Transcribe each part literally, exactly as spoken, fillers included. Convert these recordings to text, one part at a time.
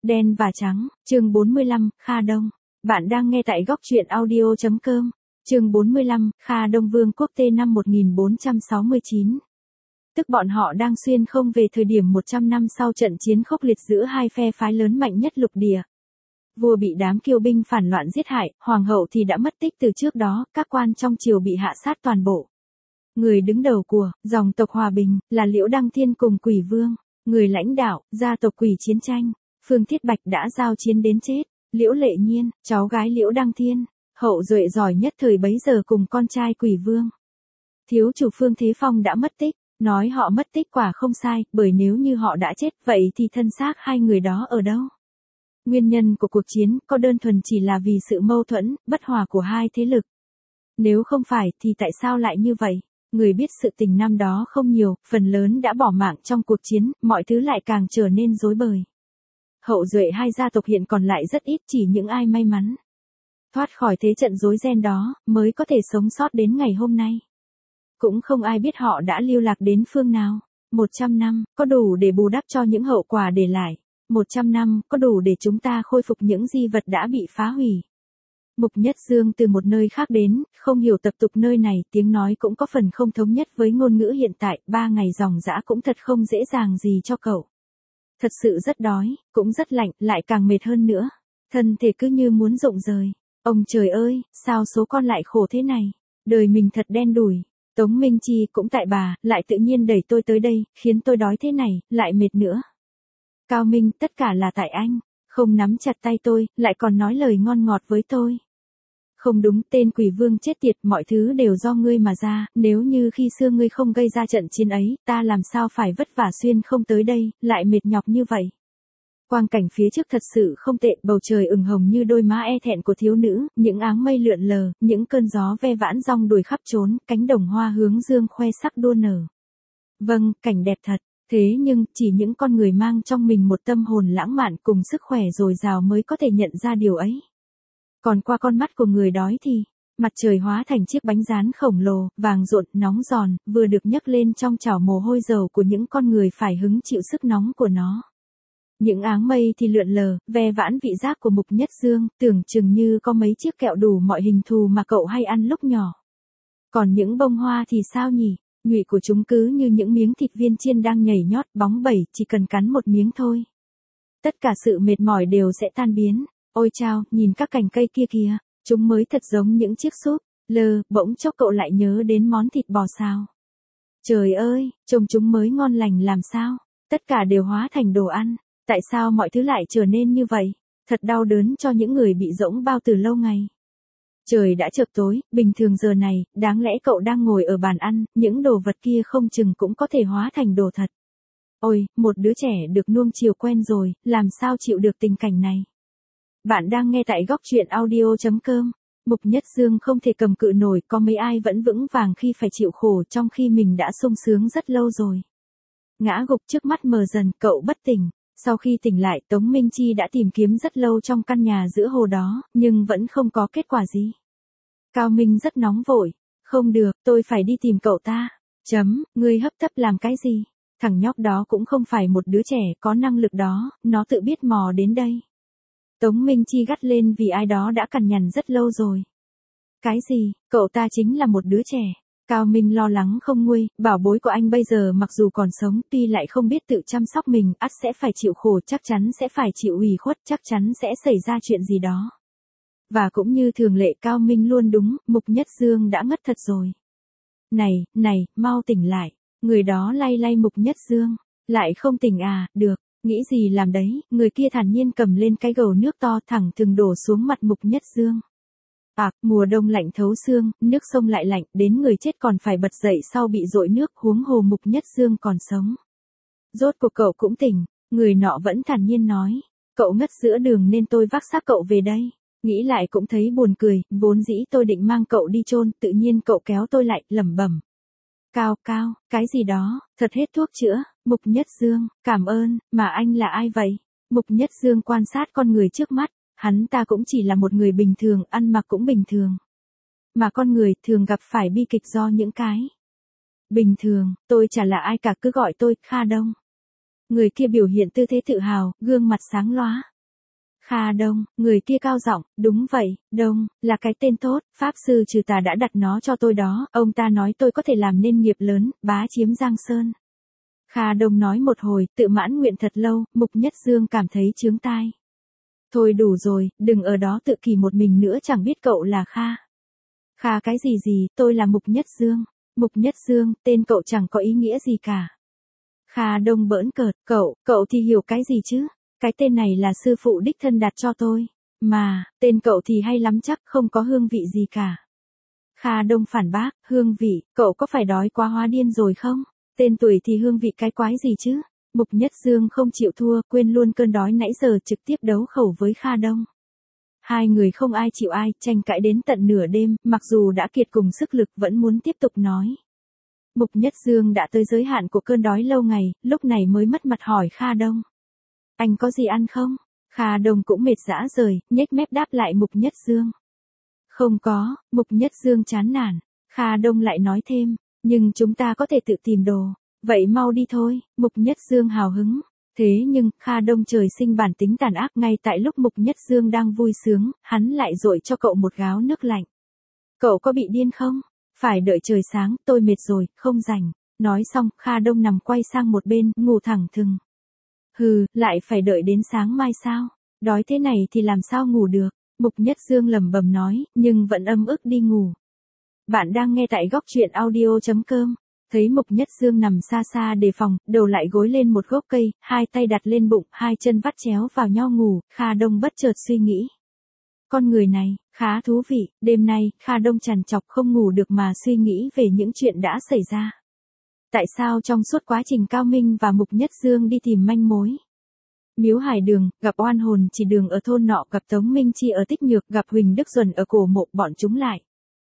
Đen và trắng, chương bốn mươi lăm, Kha Đông. Bạn đang nghe tại góc truyện audio chấm com. Chương bốn mươi lăm, Kha Đông Vương quốc T năm một nghìn bốn trăm sáu mươi chín. Tức bọn họ đang xuyên không về thời điểm một trăm năm sau trận chiến khốc liệt giữa hai phe phái lớn mạnh nhất lục địa. Vua bị đám kiêu binh phản loạn giết hại, hoàng hậu thì đã mất tích từ trước đó, các quan trong triều bị hạ sát toàn bộ. Người đứng đầu của dòng tộc Hòa Bình là Liễu Đăng Thiên cùng Quỷ Vương, người lãnh đạo gia tộc Quỷ chiến tranh. Phương Thiết Bạch đã giao chiến đến chết. Liễu Lệ Nhiên, cháu gái Liễu Đăng Thiên, hậu duệ giỏi nhất thời bấy giờ cùng con trai Quỷ Vương. Thiếu chủ Phương Thế Phong đã mất tích, nói họ mất tích quả không sai, bởi nếu như họ đã chết, vậy thì thân xác hai người đó ở đâu? Nguyên nhân của cuộc chiến có đơn thuần chỉ là vì sự mâu thuẫn, bất hòa của hai thế lực. Nếu không phải thì tại sao lại như vậy? Người biết sự tình năm đó không nhiều, phần lớn đã bỏ mạng trong cuộc chiến, mọi thứ lại càng trở nên rối bời. Hậu duệ hai gia tộc hiện còn lại rất ít, chỉ những ai may mắn thoát khỏi thế trận rối ren đó, mới có thể sống sót đến ngày hôm nay. Cũng không ai biết họ đã lưu lạc đến phương nào. Một trăm năm, có đủ để bù đắp cho những hậu quả để lại. Một trăm năm, có đủ để chúng ta khôi phục những di vật đã bị phá hủy. Mục Nhất Dương từ một nơi khác đến, không hiểu tập tục nơi này, tiếng nói cũng có phần không thống nhất với ngôn ngữ hiện tại, ba ngày dòng dã cũng thật không dễ dàng gì cho cậu. Thật sự rất đói, cũng rất lạnh, lại càng mệt hơn nữa. Thân thể cứ như muốn rụng rời. Ông trời ơi, sao số con lại khổ thế này? Đời mình thật đen đủi. Tống Minh Chi cũng tại bà, lại tự nhiên đẩy tôi tới đây, khiến tôi đói thế này, lại mệt nữa. Cao Minh, tất cả là tại anh. Không nắm chặt tay tôi, lại còn nói lời ngon ngọt với tôi. Không đúng, tên Quỷ Vương chết tiệt, mọi thứ đều do ngươi mà ra, nếu như khi xưa ngươi không gây ra trận chiến ấy, ta làm sao phải vất vả xuyên không tới đây, lại mệt nhọc như vậy. Quang cảnh phía trước thật sự không tệ, bầu trời ửng hồng như đôi má e thẹn của thiếu nữ, những áng mây lượn lờ, những cơn gió ve vãn rong đuổi khắp trốn, cánh đồng hoa hướng dương khoe sắc đua nở. Vâng, cảnh đẹp thật, thế nhưng, chỉ những con người mang trong mình một tâm hồn lãng mạn cùng sức khỏe dồi dào mới có thể nhận ra điều ấy. Còn qua con mắt của người đói thì, mặt trời hóa thành chiếc bánh rán khổng lồ, vàng rộn, nóng giòn, vừa được nhấc lên trong chảo mồ hôi dầu của những con người phải hứng chịu sức nóng của nó. Những áng mây thì lượn lờ, ve vãn vị giác của Mục Nhất Dương, tưởng chừng như có mấy chiếc kẹo đủ mọi hình thù mà cậu hay ăn lúc nhỏ. Còn những bông hoa thì sao nhỉ? Nhụy của chúng cứ như những miếng thịt viên chiên đang nhảy nhót, bóng bẩy, chỉ cần cắn một miếng thôi. Tất cả sự mệt mỏi đều sẽ tan biến. Ôi chao, nhìn các cành cây kia kìa, chúng mới thật giống những chiếc súp. Lơ, bỗng chốc cậu lại nhớ đến món thịt bò xào. Trời ơi, trông chúng mới ngon lành làm sao? Tất cả đều hóa thành đồ ăn. Tại sao mọi thứ lại trở nên như vậy? Thật đau đớn cho những người bị rỗng bao từ lâu ngày. Trời đã chợp tối, bình thường giờ này, đáng lẽ cậu đang ngồi ở bàn ăn, những đồ vật kia không chừng cũng có thể hóa thành đồ thật. Ôi, một đứa trẻ được nuông chiều quen rồi, làm sao chịu được tình cảnh này? Bạn đang nghe tại góc truyện audio chấm com. Mục Nhất Dương không thể cầm cự nổi, có mấy ai vẫn vững vàng khi phải chịu khổ trong khi mình đã sung sướng rất lâu rồi. Ngã gục trước mắt mờ dần, cậu bất tỉnh. Sau khi tỉnh lại, Tống Minh Chi đã tìm kiếm rất lâu trong căn nhà giữa hồ đó, nhưng vẫn không có kết quả gì. Cao Minh rất nóng vội. Không được, tôi phải đi tìm cậu ta. Chấm, ngươi hấp tấp làm cái gì? Thằng nhóc đó cũng không phải một đứa trẻ có năng lực đó, nó tự biết mò đến đây. Tống Minh Chi gắt lên vì ai đó đã cằn nhằn rất lâu rồi. Cái gì, cậu ta chính là một đứa trẻ. Cao Minh lo lắng không nguôi, bảo bối của anh bây giờ mặc dù còn sống, tuy lại không biết tự chăm sóc mình, ắt sẽ phải chịu khổ, chắc chắn sẽ phải chịu ủy khuất, chắc chắn sẽ xảy ra chuyện gì đó. Và cũng như thường lệ, Cao Minh luôn đúng, Mục Nhất Dương đã ngất thật rồi. Này, này, mau tỉnh lại. Người đó lay lay Mục Nhất Dương. Lại không tỉnh à, được, nghĩ gì làm đấy, người kia thản nhiên cầm lên cái gầu nước to thẳng thừng đổ xuống mặt Mục Nhất Dương. À, mùa đông lạnh thấu xương, nước sông lại lạnh, đến người chết còn phải bật dậy sau bị dội nước, huống hồ Mục Nhất Dương còn sống. Rốt cuộc cậu cũng tỉnh, người nọ vẫn thản nhiên nói. Cậu ngất giữa đường nên tôi vác xác cậu về đây. Nghĩ lại cũng thấy buồn cười, vốn dĩ tôi định mang cậu đi chôn, tự nhiên cậu kéo tôi lại, lẩm bẩm. Cao, Cao, cái gì đó, thật hết thuốc chữa. Mục Nhất Dương, cảm ơn, mà anh là ai vậy? Mục Nhất Dương quan sát con người trước mắt. Hắn ta cũng chỉ là một người bình thường, ăn mặc cũng bình thường. Mà con người thường gặp phải bi kịch do những cái bình thường, tôi chả là ai cả, cứ gọi tôi Kha Đông. Người kia biểu hiện tư thế tự hào, gương mặt sáng lóa. Kha Đông, người kia cao giọng, đúng vậy, Đông, là cái tên tốt, Pháp Sư Trừ Tà đã đặt nó cho tôi đó, ông ta nói tôi có thể làm nên nghiệp lớn, bá chiếm Giang Sơn. Kha Đông nói một hồi, tự mãn nguyện thật lâu, Mục Nhất Dương cảm thấy chướng tai. Thôi đủ rồi, đừng ở đó tự kỷ một mình nữa, chẳng biết cậu là Kha. Kha cái gì gì, tôi là Mục Nhất Dương. Mục Nhất Dương, tên cậu chẳng có ý nghĩa gì cả. Kha Đông bỡn cợt, cậu, cậu thì hiểu cái gì chứ? Cái tên này là sư phụ đích thân đặt cho tôi. Mà, tên cậu thì hay lắm chắc, không có hương vị gì cả. Kha Đông phản bác, hương vị, cậu có phải đói quá hóa điên rồi không? Tên tuổi thì hương vị cái quái gì chứ? Mục Nhất Dương không chịu thua, quên luôn cơn đói nãy giờ, trực tiếp đấu khẩu với Kha Đông. Hai người không ai chịu ai, tranh cãi đến tận nửa đêm, mặc dù đã kiệt cùng sức lực vẫn muốn tiếp tục nói. Mục Nhất Dương đã tới giới hạn của cơn đói lâu ngày, lúc này mới mất mặt hỏi Kha Đông. Anh có gì ăn không? Kha Đông cũng mệt rã rời, nhếch mép đáp lại Mục Nhất Dương. Không có, Mục Nhất Dương chán nản. Kha Đông lại nói thêm, nhưng chúng ta có thể tự tìm đồ. Vậy mau đi thôi, Mục Nhất Dương hào hứng. Thế nhưng, Kha Đông trời sinh bản tính tàn ác, ngay tại lúc Mục Nhất Dương đang vui sướng, hắn lại dội cho cậu một gáo nước lạnh. Cậu có bị điên không? Phải đợi trời sáng, tôi mệt rồi, không rảnh. Nói xong, Kha Đông nằm quay sang một bên, ngủ thẳng thừng. Hừ, lại phải đợi đến sáng mai sao? Đói thế này thì làm sao ngủ được? Mục Nhất Dương lẩm bẩm nói, nhưng vẫn âm ức đi ngủ. Bạn đang nghe tại góc truyện audio chấm com. Thấy Mục Nhất Dương nằm xa xa đề phòng, đầu lại gối lên một gốc cây, hai tay đặt lên bụng, hai chân vắt chéo vào nhau ngủ, Kha Đông bất chợt suy nghĩ. Con người này, khá thú vị, đêm nay, Kha Đông trằn trọc không ngủ được mà suy nghĩ về những chuyện đã xảy ra. Tại sao trong suốt quá trình Cao Minh và Mục Nhất Dương đi tìm manh mối? Miếu Hải Đường, gặp oan hồn Chỉ Đường ở thôn nọ, gặp Tống Minh Chi ở Tích Nhược, gặp Huỳnh Đức Duẩn ở cổ mộ, bọn chúng lại.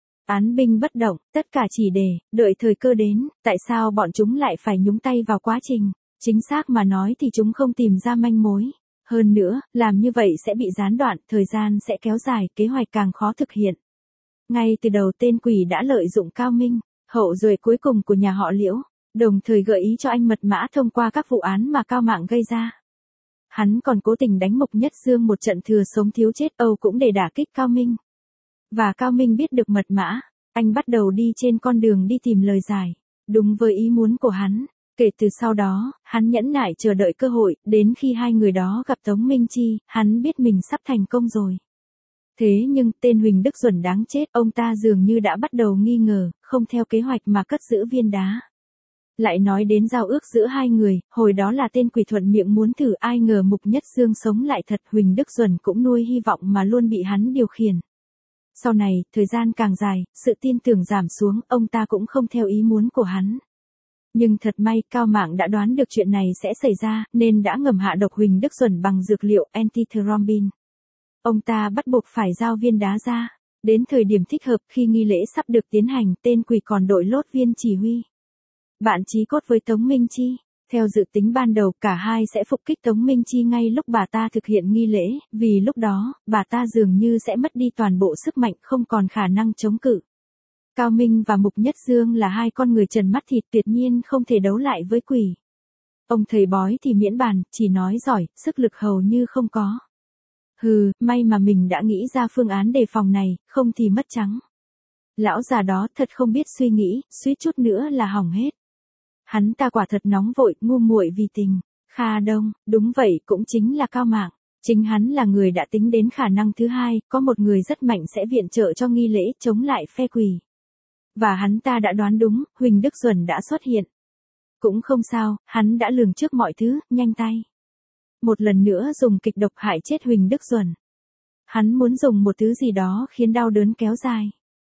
Án binh bất động, tất cả chỉ để, đợi thời cơ đến, tại sao bọn chúng lại phải nhúng tay vào quá trình? Chính xác mà nói thì chúng không tìm ra manh mối. Hơn nữa, làm như vậy sẽ bị gián đoạn, thời gian sẽ kéo dài, kế hoạch càng khó thực hiện. Ngay từ đầu tên quỷ đã lợi dụng Cao Minh, hậu duệ cuối cùng của nhà họ Liễu, đồng thời gợi ý cho anh mật mã thông qua các vụ án mà Cao Mạng gây ra. Hắn còn cố tình đánh Mục Nhất Dương một trận thừa sống thiếu chết Âu cũng để đả kích Cao Minh. Và Cao Minh biết được mật mã, anh bắt đầu đi trên con đường đi tìm lời giải, đúng với ý muốn của hắn. Kể từ sau đó, hắn nhẫn nại chờ đợi cơ hội, đến khi hai người đó gặp Tống Minh Chi, hắn biết mình sắp thành công rồi. Thế nhưng, tên Huỳnh Đức Duẩn đáng chết, ông ta dường như đã bắt đầu nghi ngờ, không theo kế hoạch mà cất giữ viên đá. Lại nói đến giao ước giữa hai người, hồi đó là tên quỷ thuận miệng muốn thử, ai ngờ Mục Nhất Dương sống lại thật, Huỳnh Đức Duẩn cũng nuôi hy vọng mà luôn bị hắn điều khiển. Sau này, thời gian càng dài, sự tin tưởng giảm xuống, ông ta cũng không theo ý muốn của hắn. Nhưng thật may, Cao Mạng đã đoán được chuyện này sẽ xảy ra, nên đã ngầm hạ độc Huỳnh Đức Duẩn bằng dược liệu antithrombin. Ông ta bắt buộc phải giao viên đá ra. Đến thời điểm thích hợp, khi nghi lễ sắp được tiến hành, tên quỷ còn đội lốt viên chỉ huy. Bạn chí cốt với Tống Minh Chi. Theo dự tính ban đầu, cả hai sẽ phục kích Tống Minh Chi ngay lúc bà ta thực hiện nghi lễ, vì lúc đó, bà ta dường như sẽ mất đi toàn bộ sức mạnh, không còn khả năng chống cự. Cao Minh và Mục Nhất Dương là hai con người trần mắt thịt, tuyệt nhiên không thể đấu lại với quỷ. Ông thầy bói thì miễn bàn, chỉ nói giỏi, sức lực hầu như không có. Hừ, may mà mình đã nghĩ ra phương án đề phòng này, không thì mất trắng. Lão già đó thật không biết suy nghĩ, suýt chút nữa là hỏng hết. Hắn ta quả thật nóng vội, ngu muội vì tình. Kha Đông, đúng vậy, cũng chính là Cao Mạng. Chính hắn là người đã tính đến khả năng thứ hai, có một người rất mạnh sẽ viện trợ cho nghi lễ chống lại phe quỷ. Và hắn ta đã đoán đúng, Huỳnh Đức Duẩn đã xuất hiện. Cũng không sao, hắn đã lường trước mọi thứ, nhanh tay. Một lần nữa dùng kịch độc hại chết Huỳnh Đức Duẩn. Hắn muốn dùng một thứ gì đó khiến đau đớn kéo dài.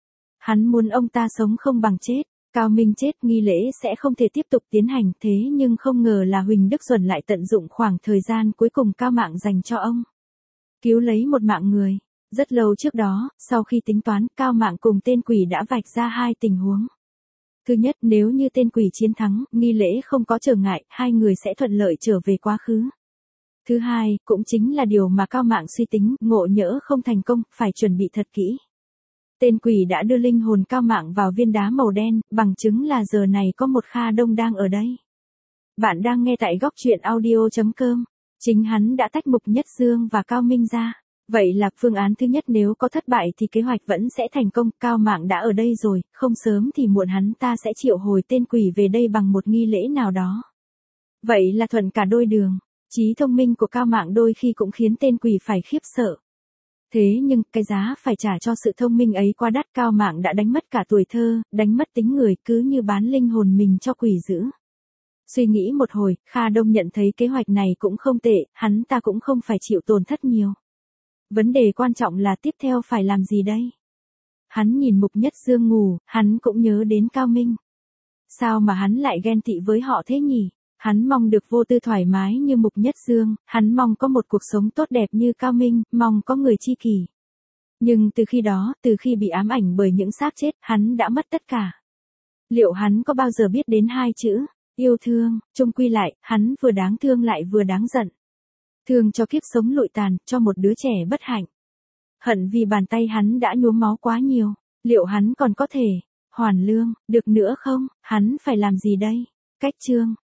Hắn muốn ông ta sống không bằng chết. Cao Minh chết, nghi lễ sẽ không thể tiếp tục tiến hành, thế nhưng không ngờ là Huỳnh Đức Duẩn lại tận dụng khoảng thời gian cuối cùng Cao Mạng dành cho ông. Cứu lấy một mạng người. Rất lâu trước đó, sau khi tính toán, Cao Mạng cùng tên quỷ đã vạch ra hai tình huống. Thứ nhất, nếu như tên quỷ chiến thắng, nghi lễ không có trở ngại, hai người sẽ thuận lợi trở về quá khứ. Thứ hai, cũng chính là điều mà Cao Mạng suy tính, ngộ nhỡ không thành công, phải chuẩn bị thật kỹ. Tên quỷ đã đưa linh hồn Cao Mạng vào viên đá màu đen, bằng chứng là giờ này có một Kha Đông đang ở đây. Bạn đang nghe tại góc truyện audio chấm com. Chính hắn đã tách Mục Nhất Dương và Cao Minh ra. Vậy là phương án thứ nhất nếu có thất bại thì kế hoạch vẫn sẽ thành công, Cao Mạng đã ở đây rồi, không sớm thì muộn hắn ta sẽ triệu hồi tên quỷ về đây bằng một nghi lễ nào đó. Vậy là thuận cả đôi đường, trí thông minh của Cao Mạng đôi khi cũng khiến tên quỷ phải khiếp sợ. Thế nhưng, cái giá phải trả cho sự thông minh ấy quá đắt, Cao Mạng đã đánh mất cả tuổi thơ, đánh mất tính người, cứ như bán linh hồn mình cho quỷ dữ. Suy nghĩ một hồi, Kha Đông nhận thấy kế hoạch này cũng không tệ, hắn ta cũng không phải chịu tổn thất nhiều. Vấn đề quan trọng là tiếp theo phải làm gì đây? Hắn nhìn Mục Nhất Dương ngủ, hắn cũng nhớ đến Cao Minh. Sao mà hắn lại ghen tị với họ thế nhỉ? Hắn mong được vô tư thoải mái như Mục Nhất Dương, hắn mong có một cuộc sống tốt đẹp như Cao Minh, mong có người tri kỷ. Nhưng từ khi đó, từ khi bị ám ảnh bởi những xác chết, hắn đã mất tất cả. Liệu hắn có bao giờ biết đến hai chữ, yêu thương? Chung quy lại, hắn vừa đáng thương lại vừa đáng giận. Thương cho kiếp sống lụi tàn, cho một đứa trẻ bất hạnh. Hận vì bàn tay hắn đã nhuốm máu quá nhiều. Liệu hắn còn có thể hoàn lương được nữa không? Hắn phải làm gì đây? Cách chương